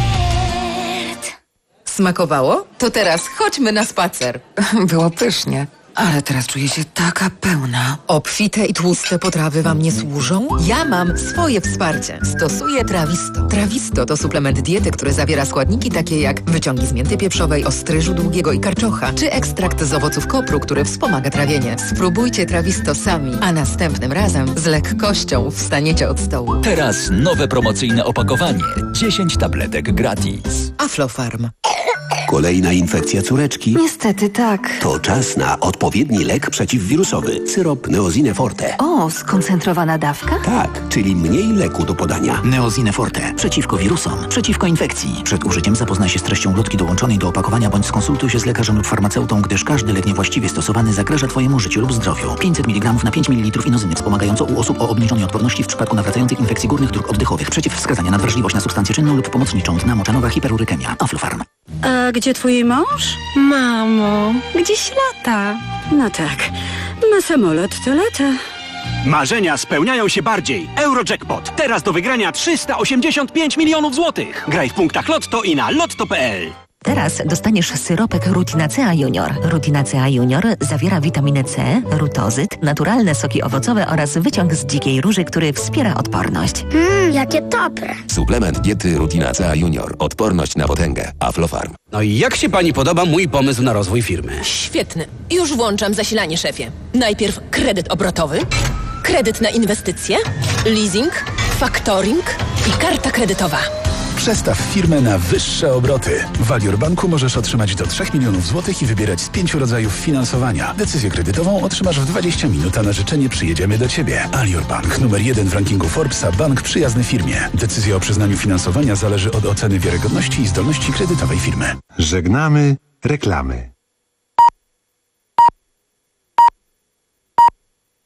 Smakowało? To teraz chodźmy na spacer. Było pysznie, ale teraz czuję się taka pełna. Obfite i tłuste potrawy wam nie służą? Ja mam swoje wsparcie. Stosuję Trawisto. Trawisto to suplement diety, który zawiera składniki takie jak wyciągi z mięty pieprzowej, ostryżu długiego i karczocha, czy ekstrakt z owoców kopru, który wspomaga trawienie. Spróbujcie Trawisto sami, a następnym razem z lekkością wstaniecie od stołu. Teraz nowe promocyjne opakowanie. dziesięć tabletek gratis. Aflofarm. Kolejna infekcja córeczki? Niestety tak. To czas na odpowiedni lek przeciwwirusowy. Syrop Neosine Forte. O, skoncentrowana dawka? Tak, czyli mniej leku do podania. Neosine Forte. Przeciwko wirusom. Przeciwko infekcji. Przed użyciem zapoznaj się z treścią lotki dołączonej do opakowania bądź skonsultuj się z lekarzem lub farmaceutą, gdyż każdy lek niewłaściwie stosowany zagraża Twojemu życiu lub zdrowiu. pięćset miligramów na pięć mililitrów inozyny wspomagająco u osób o obniżonej odporności w przypadku nawracających infekcji górnych dróg oddechowych. Przeciwwskazania na wrażliwość na substancję czynną lub pomocniczą. Dna moczanowa hiperurykemia. Aflofarm. A gdzie twój mąż? Mamo, gdzieś lata. No tak, na samolot to lata. Marzenia spełniają się bardziej. Eurojackpot. Teraz do wygrania trzysta osiemdziesiąt pięć milionów złotych. Graj w punktach Lotto i na lotto kropka p l. Teraz dostaniesz syropek Rutinacea Junior. Rutinacea Junior zawiera witaminę C, rutozyt, naturalne soki owocowe oraz wyciąg z dzikiej róży, który wspiera odporność. Mmm, jakie dobre. Suplement diety Rutinacea Junior. Odporność na potęgę. Aflofarm. No i jak się pani podoba mój pomysł na rozwój firmy? Świetny. Już włączam zasilanie, szefie. Najpierw kredyt obrotowy, kredyt na inwestycje, leasing, faktoring i karta kredytowa. Przestaw firmę na wyższe obroty. W Alior Banku możesz otrzymać do trzech milionów złotych i wybierać z pięciu rodzajów finansowania. Decyzję kredytową otrzymasz w dwadzieścia minut, a na życzenie przyjedziemy do Ciebie. Alior Bank, numer jeden w rankingu Forbesa, bank przyjazny firmie. Decyzja o przyznaniu finansowania zależy od oceny wiarygodności i zdolności kredytowej firmy. Żegnamy reklamy.